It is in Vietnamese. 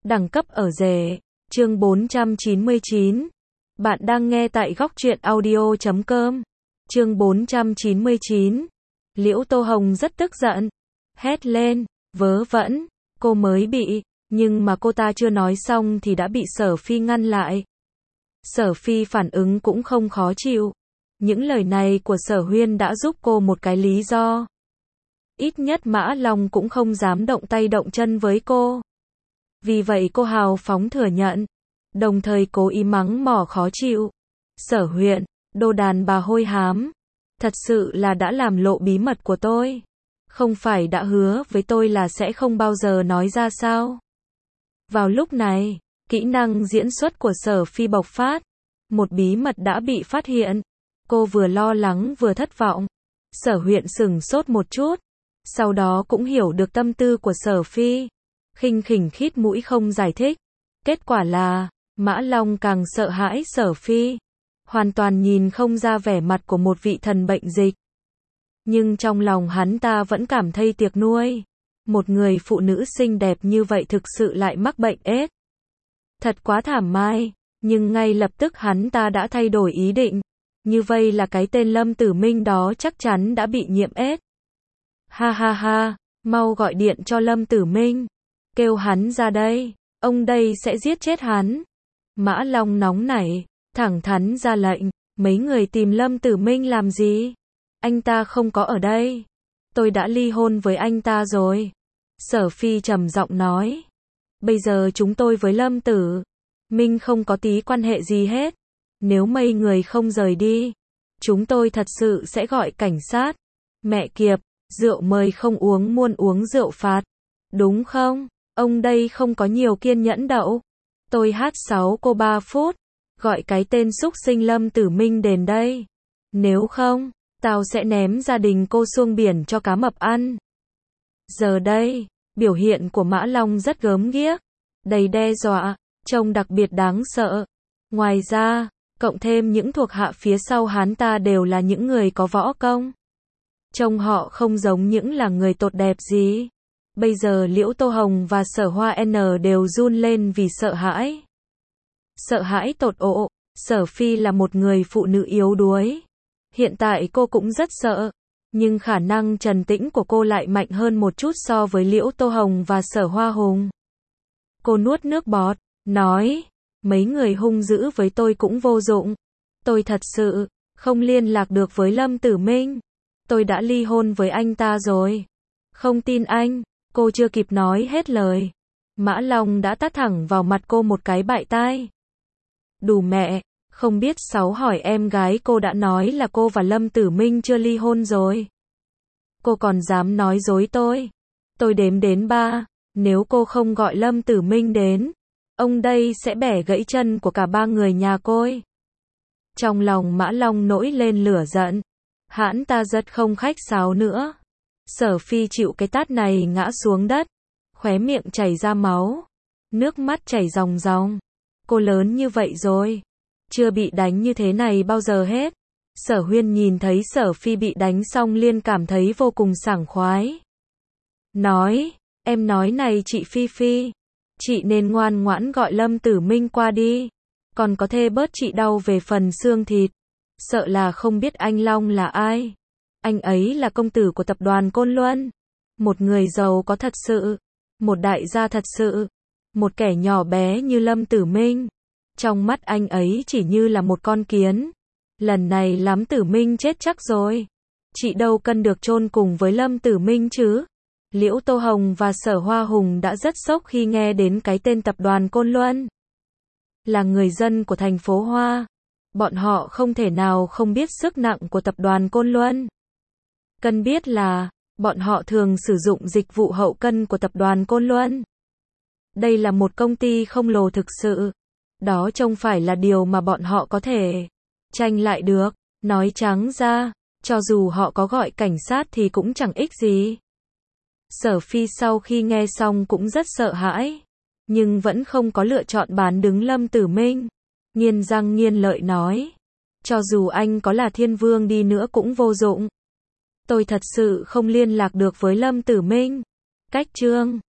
Đẳng cấp ở rể. Chương 499. Bạn đang nghe tại góc truyện audio.com. Chương 499. Liễu Tô Hồng rất tức giận. Hét lên, vớ vẩn, cô mới bị, nhưng mà cô ta chưa nói xong thì đã bị Sở Phi ngăn lại. Sở Phi phản ứng cũng không khó chịu. Những lời này của Sở Huyên đã giúp cô một cái lý do. Ít nhất Mã Long cũng không dám động tay động chân với cô. Vì vậy cô hào phóng thừa nhận, đồng thời cố ý mắng mỏ khó chịu. Sở Huyên, đồ đàn bà hôi hám, thật sự là đã làm lộ bí mật của tôi. Không phải đã hứa với tôi là sẽ không bao giờ nói ra sao? Vào lúc này, kỹ năng diễn xuất của Sở Phi bộc phát. Một bí mật đã bị phát hiện. Cô vừa lo lắng vừa thất vọng. Sở Huyên sửng sốt một chút, sau đó cũng hiểu được tâm tư của Sở Phi. Khinh khỉnh khít mũi không giải thích. Kết quả là, Mã Long càng sợ hãi Sở Phi. Hoàn toàn nhìn không ra vẻ mặt của một vị thần bệnh dịch. Nhưng trong lòng hắn ta vẫn cảm thấy tiếc nuối. Một người phụ nữ xinh đẹp như vậy thực sự lại mắc bệnh AIDS. Thật quá thảm mai. Nhưng ngay lập tức hắn ta đã thay đổi ý định. Như vậy là cái tên Lâm Tử Minh đó chắc chắn đã bị nhiễm AIDS. Ha ha ha, mau gọi điện cho Lâm Tử Minh. Kêu hắn ra đây, ông đây sẽ giết chết hắn. Mã Long nóng nảy, thẳng thắn ra lệnh, mấy người tìm Lâm Tử Minh làm gì? Anh ta không có ở đây. Tôi đã ly hôn với anh ta rồi. Sở Phi trầm giọng nói. Bây giờ chúng tôi với Lâm Tử Minh không có tí quan hệ gì hết. Nếu mấy người không rời đi, chúng tôi thật sự sẽ gọi cảnh sát. Mẹ kiếp, rượu mời không uống muôn uống rượu phạt. Đúng không? Ông đây không có nhiều kiên nhẫn đậu. Tôi hát 6 cô 3 phút. Gọi cái tên xúc sinh Lâm Tử Minh đến đây. Nếu không, tao sẽ ném gia đình cô xuống biển cho cá mập ăn. Giờ đây, biểu hiện của Mã Long rất gớm ghiếc, đầy đe dọa, trông đặc biệt đáng sợ. Ngoài ra, cộng thêm những thuộc hạ phía sau hắn ta đều là những người có võ công. Trông họ không giống những là người tốt đẹp gì. Bây giờ Liễu Tô Hồng và Sở Hoa N đều run lên vì sợ hãi. Sợ hãi tột ộ, Sở Phi là một người phụ nữ yếu đuối. Hiện tại cô cũng rất sợ, nhưng khả năng trấn tĩnh của cô lại mạnh hơn một chút so với Liễu Tô Hồng và Sở Hoa Hùng. Cô nuốt nước bọt, nói, mấy người hung dữ với tôi cũng vô dụng. Tôi thật sự không liên lạc được với Lâm Tử Minh. Tôi đã ly hôn với anh ta rồi. Không tin anh. Cô chưa kịp nói hết lời, Mã Long đã tát thẳng vào mặt cô một cái bại tai. Đủ mẹ, không biết sáu hỏi em gái cô đã nói là cô và Lâm Tử Minh chưa ly hôn rồi. Cô còn dám nói dối tôi. Tôi đếm đến 3, nếu cô không gọi Lâm Tử Minh đến, ông đây sẽ bẻ gãy chân của cả 3 người nhà cô. Trong lòng Mã Long nổi lên lửa giận, hắn ta rất không khách sáo nữa. Sở Phi chịu cái tát này ngã xuống đất, khóe miệng chảy ra máu, nước mắt chảy ròng ròng. Cô lớn như vậy rồi, chưa bị đánh như thế này bao giờ hết. Sở Huyên nhìn thấy Sở Phi bị đánh xong liền cảm thấy vô cùng sảng khoái. Nói, em nói này chị Phi Phi, chị nên ngoan ngoãn gọi Lâm Tử Minh qua đi, còn có thể bớt chị đau về phần xương thịt. Sợ là không biết anh Long là ai. Anh ấy là công tử của tập đoàn Côn Luân. Một người giàu có thật sự. Một đại gia thật sự. Một kẻ nhỏ bé như Lâm Tử Minh. Trong mắt anh ấy chỉ như là một con kiến. Lần này Lâm Tử Minh chết chắc rồi. Chị đâu cần được chôn cùng với Lâm Tử Minh chứ. Liễu Tô Hồng và Sở Hoa Hùng đã rất sốc khi nghe đến cái tên tập đoàn Côn Luân. Là người dân của thành phố Hoa. Bọn họ không thể nào không biết sức nặng của tập đoàn Côn Luân. Cần biết là, bọn họ thường sử dụng dịch vụ hậu cân của tập đoàn Côn Luân. Đây là một công ty khổng lồ thực sự. Đó không phải là điều mà bọn họ có thể tranh lại được. Nói trắng ra, cho dù họ có gọi cảnh sát thì cũng chẳng ích gì. Sở Phi sau khi nghe xong cũng rất sợ hãi, nhưng vẫn không có lựa chọn bán đứng Lâm Tử Minh. Nghiến răng nghiến lợi nói, cho dù anh có là thiên vương đi nữa cũng vô dụng. Tôi thật sự không liên lạc được với Lâm Tử Minh. Cách chương